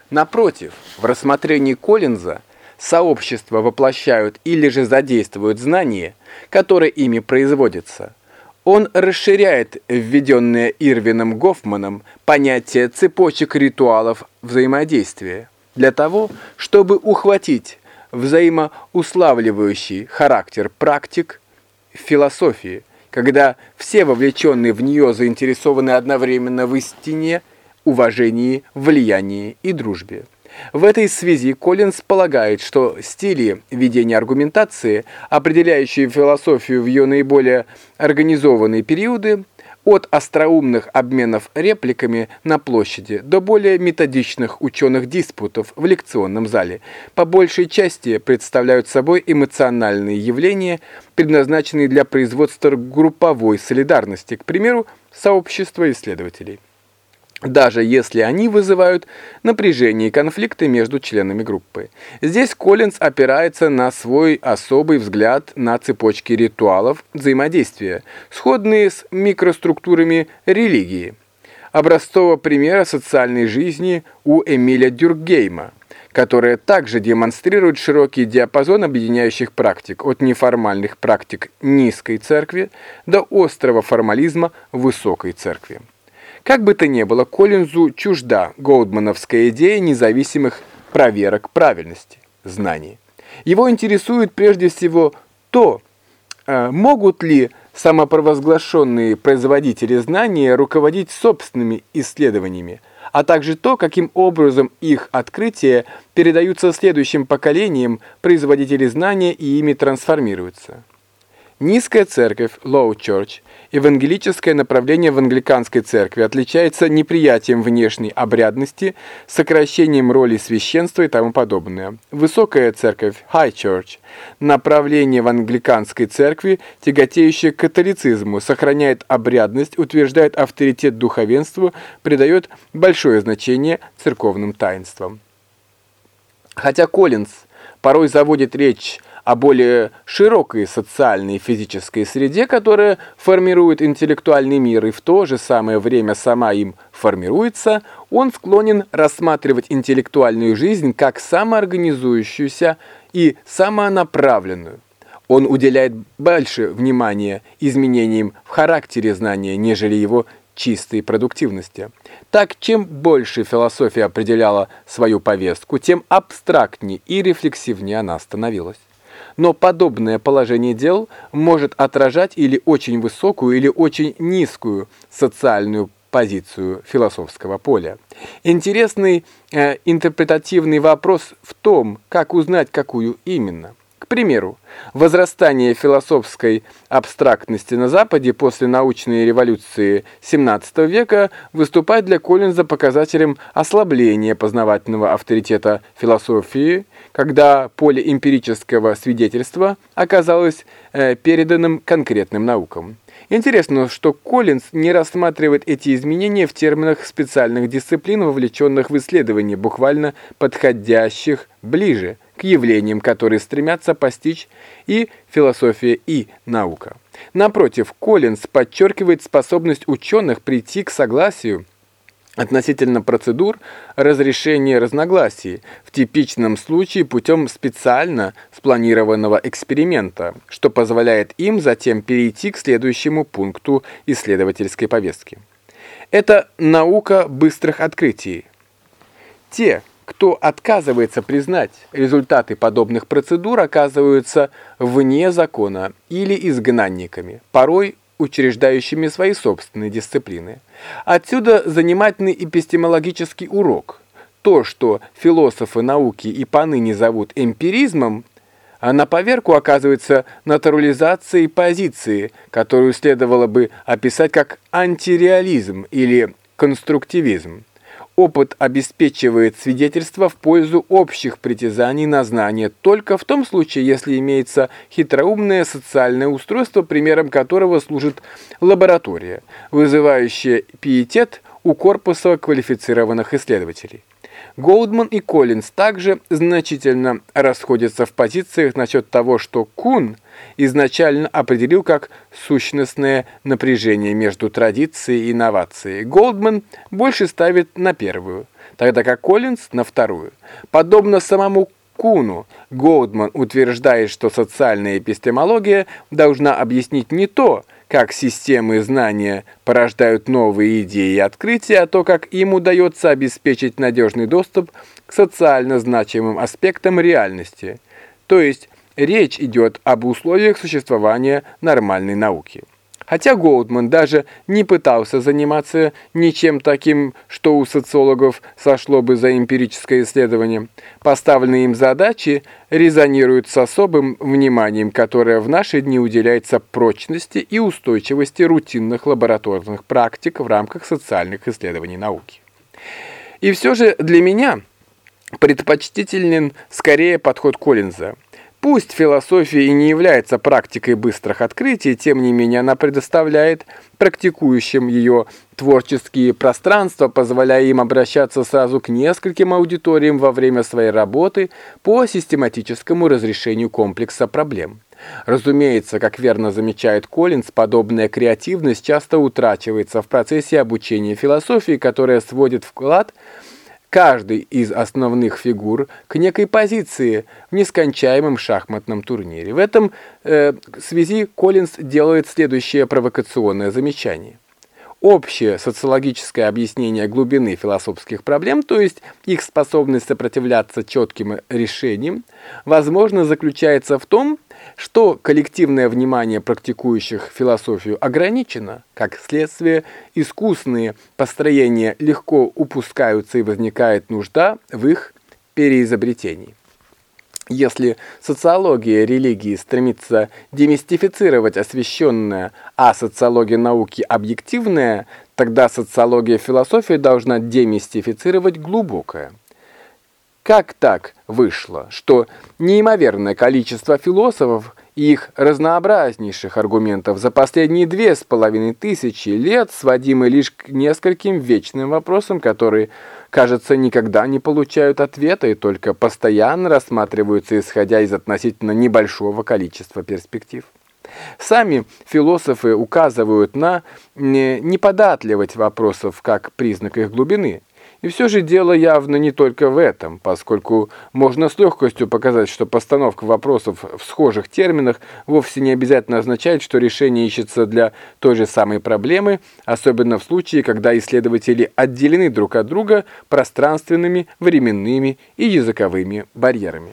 Напротив, в рассмотрении Коллинза сообщества воплощают или же задействуют знание, которое ими производится. Он расширяет введенное Ирвином Гофманом понятие цепочек ритуалов взаимодействия для того, чтобы ухватить взаимоуславливающий характер практик философии, когда все вовлеченные в нее заинтересованы одновременно в истине, уважении, влиянии и дружбе. В этой связи Коллинз полагает, что стили ведения аргументации, определяющие философию в ее наиболее организованные периоды, от остроумных обменов репликами на площади до более методичных ученых диспутов в лекционном зале, по большей части представляют собой эмоциональные явления, предназначенные для производства групповой солидарности, к примеру, сообщества исследователей, даже если они вызывают напряжение и конфликты между членами группы. Здесь Коллинз опирается на свой особый взгляд на цепочки ритуалов взаимодействия, сходные с микроструктурами религии. Образцового примера социальной жизни у Эмиля Дюркгейма, которая также демонстрирует широкий диапазон объединяющих практик, от неформальных практик низкой церкви до острого формализма высокой церкви. Как бы то ни было, Коллинзу чужда гоудмановская идея независимых проверок правильности знаний. Его интересует прежде всего то, могут ли самопровозглашенные производители знания руководить собственными исследованиями, а также то, каким образом их открытия передаются следующим поколениям производителей знания и ими трансформируются. Низкая церковь, Low Church, евангелическое направление в англиканской церкви отличается неприятием внешней обрядности, сокращением роли священства и тому подобное. Высокая церковь, High Church, направление в англиканской церкви, тяготеющее к католицизму, сохраняет обрядность, утверждает авторитет духовенству, придает большое значение церковным таинствам. Хотя Коллинз порой заводит речь о более широкой социальной и физической среде, которая формирует интеллектуальный мир и в то же самое время сама им формируется, он склонен рассматривать интеллектуальную жизнь как самоорганизующуюся и самонаправленную. Он уделяет больше внимания изменениям в характере знания, нежели его чистой продуктивности. Так, чем больше философия определяла свою повестку, тем абстрактнее и рефлексивнее она становилась. Но подобное положение дел может отражать или очень высокую, или очень низкую социальную позицию философского поля. Интересный интерпретативный вопрос в том, как узнать, какую именно. К примеру, возрастание философской абстрактности на Западе после научной революции XVII века выступает для Коллинза показателем ослабления познавательного авторитета философии, когда поле эмпирического свидетельства оказалось переданным конкретным наукам. Интересно, что Коллинз не рассматривает эти изменения в терминах специальных дисциплин, вовлеченных в исследования, буквально подходящих ближе к явлениям, которые стремятся постичь и философия, и наука. Напротив, Коллинз подчеркивает способность ученых прийти к согласию относительно процедур разрешения разногласий, в типичном случае путем специально спланированного эксперимента, что позволяет им затем перейти к следующему пункту исследовательской повестки. Это наука быстрых открытий. Те, кто отказывается признать результаты подобных процедур, оказываются вне закона или изгнанниками, порой учреждающими свои собственные дисциплины. Отсюда занимательный эпистемологический урок. То, что философы науки и поныне зовут эмпиризмом, на поверку оказывается натурализацией позиции, которую следовало бы описать как антиреализм или конструктивизм. Опыт обеспечивает свидетельство в пользу общих притязаний на знание только в том случае, если имеется хитроумное социальное устройство, примером которого служит лаборатория, вызывающая пиетет у корпуса квалифицированных исследователей. Гоудман и Коллинз также значительно расходятся в позициях насчет того, что Кун изначально определил как сущностное напряжение между традицией и инновацией. Гоудман больше ставит на первую. тогда как Коллинз на вторую. Подобно самому Куну, Гоудман утверждает, что социальная эпистемология должна объяснить не то, как системы знания порождают новые идеи и открытия, а то, как им удается обеспечить надежный доступ к социально значимым аспектам реальности. То есть речь идет об условиях существования нормальной науки. Хотя Гоудман даже не пытался заниматься ничем таким, что у социологов сошло бы за эмпирическое исследование, поставленные им задачи резонируют с особым вниманием, которое в наши дни уделяется прочности и устойчивости рутинных лабораторных практик в рамках социальных исследований науки. И все же для меня предпочтителен скорее подход Коллинза. Пусть философия и не является практикой быстрых открытий, тем не менее она предоставляет практикующим ее творческие пространства, позволяя им обращаться сразу к нескольким аудиториям во время своей работы по систематическому разрешению комплекса проблем. Разумеется, как верно замечает Коллинз, подобная креативность часто утрачивается в процессе обучения философии, которая сводит вклад каждый из основных фигур к некой позиции в нескончаемом шахматном турнире. В этом связи Коллинз делает следующее провокационное замечание. Общее социологическое объяснение глубины философских проблем, то есть их способность сопротивляться четким решениям, возможно, заключается в том, что коллективное внимание практикующих философию ограничено, как следствие, искусные построения легко упускаются и возникает нужда в их переизобретении. Если социология религии стремится демистифицировать освещенное, а социология науки объективное, тогда социология философии должна демистифицировать глубокое. Как так вышло, что неимоверное количество философов и их разнообразнейших аргументов за последние 2500 лет сводимы лишь к нескольким вечным вопросам, которые, кажется, никогда не получают ответа и только постоянно рассматриваются, исходя из относительно небольшого количества перспектив? Сами философы указывают на неподатливость вопросов как признак их глубины. И все же дело явно не только в этом, поскольку можно с легкостью показать, что постановка вопросов в схожих терминах вовсе не обязательно означает, что решение ищется для той же самой проблемы, особенно в случае, когда исследователи отделены друг от друга пространственными, временными и языковыми барьерами.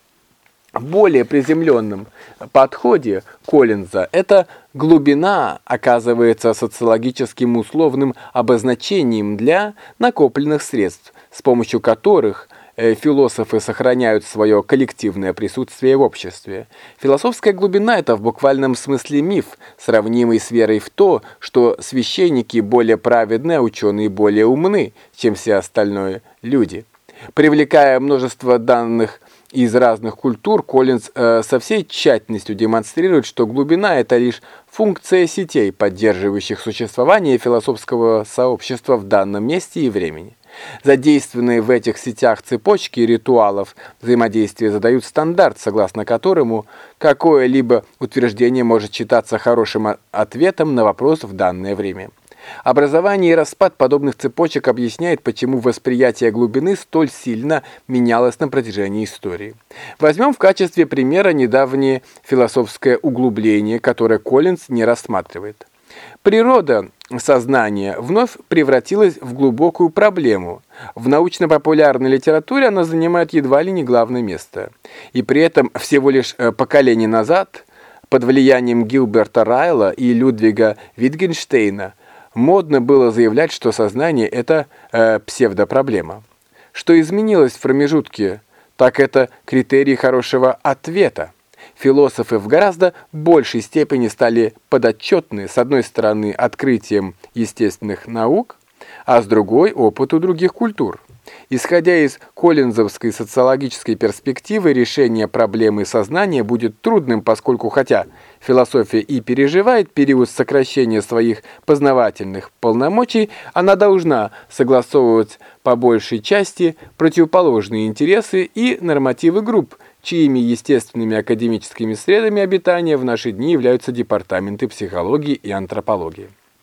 В более приземленном подходе Коллинза эта глубина оказывается социологическим условным обозначением для накопленных средств, с помощью которых философы сохраняют свое коллективное присутствие в обществе. Философская глубина – это в буквальном смысле миф, сравнимый с верой в то, что священники более праведны, а ученые более умны, чем все остальные люди. Привлекая множество данных из разных культур, Коллинз со всей тщательностью демонстрирует, что глубина – это лишь функция сетей, поддерживающих существование философского сообщества в данном месте и времени. Задействованные в этих сетях цепочки ритуалов взаимодействия задают стандарт, согласно которому какое-либо утверждение может считаться хорошим ответом на вопрос в данное время. Образование и распад подобных цепочек объясняет, почему восприятие глубины столь сильно менялось на протяжении истории. Возьмем в качестве примера недавнее философское углубление, которое Коллинз не рассматривает. Природа сознания вновь превратилась в глубокую проблему. В научно-популярной литературе она занимает едва ли не главное место. И при этом всего лишь поколение назад, под влиянием Гилберта Райла и Людвига Витгенштейна, модно было заявлять, что сознание – это псевдопроблема. Что изменилось в промежутке, так это критерии хорошего ответа. Философы в гораздо большей степени стали подотчетны, с одной стороны, открытием естественных наук, а с другой – опыту других культур. Исходя из коллинзовской социологической перспективы, решение проблемы сознания будет трудным, поскольку хотя философия и переживает период сокращения своих познавательных полномочий, она должна согласовывать по большей части противоположные интересы и нормативы групп, чьими естественными академическими средами обитания в наши дни являются департаменты психологии и антропологии.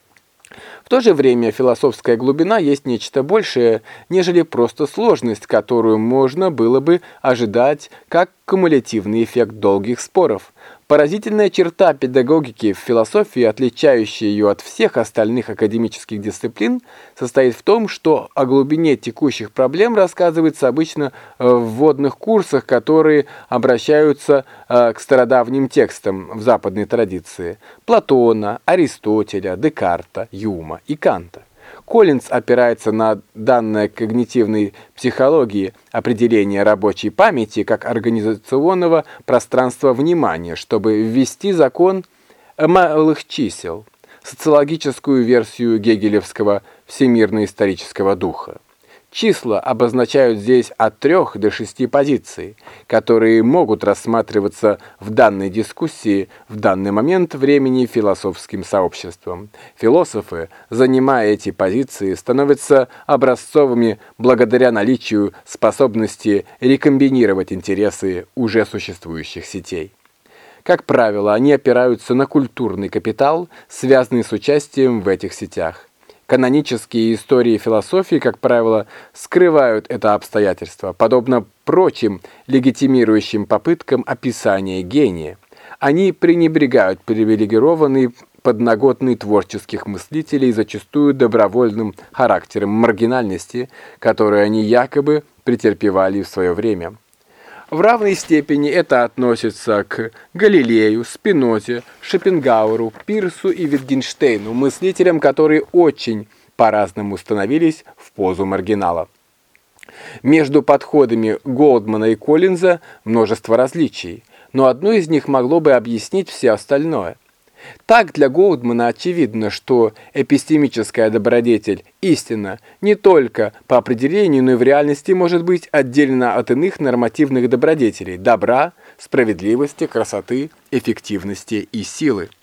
В то же время философская глубина есть нечто большее, нежели просто сложность, которую можно было бы ожидать как кумулятивный эффект долгих споров. Поразительная черта педагогики в философии, отличающая ее от всех остальных академических дисциплин, состоит в том, что о глубине текущих проблем рассказывается обычно в вводных курсах, которые обращаются к стародавним текстам в западной традиции – Платона, Аристотеля, Декарта, Юма и Канта. Коллинз опирается на данное когнитивной психологии определение рабочей памяти как организационного пространства внимания, чтобы ввести закон малых чисел, социологическую версию гегелевского всемирно-исторического духа. Числа обозначают здесь от 3 до 6 позиций, которые могут рассматриваться в данной дискуссии в данный момент времени философским сообществом. Философы, занимая эти позиции, становятся образцовыми благодаря наличию способности рекомбинировать интересы уже существующих сетей. Как правило, они опираются на культурный капитал, связанный с участием в этих сетях. Канонические истории философии, как правило, скрывают это обстоятельство, подобно прочим легитимирующим попыткам описания гения. Они пренебрегают привилегированной подноготной творческих мыслителей, зачастую добровольным характером маргинальности, которую они якобы претерпевали в свое время. В равной степени это относится к Галилею, Спинозе, Шопенгауэру, Пирсу и Витгенштейну, мыслителям, которые очень по-разному становились в позу маргинала. Между подходами Голдмана и Коллинза множество различий, но одно из них могло бы объяснить все остальное. Так для Голдмана очевидно, что эпистемическая добродетель истина не только по определению, но и в реальности может быть отделена от иных нормативных добродетелей – добра, справедливости, красоты, эффективности и силы.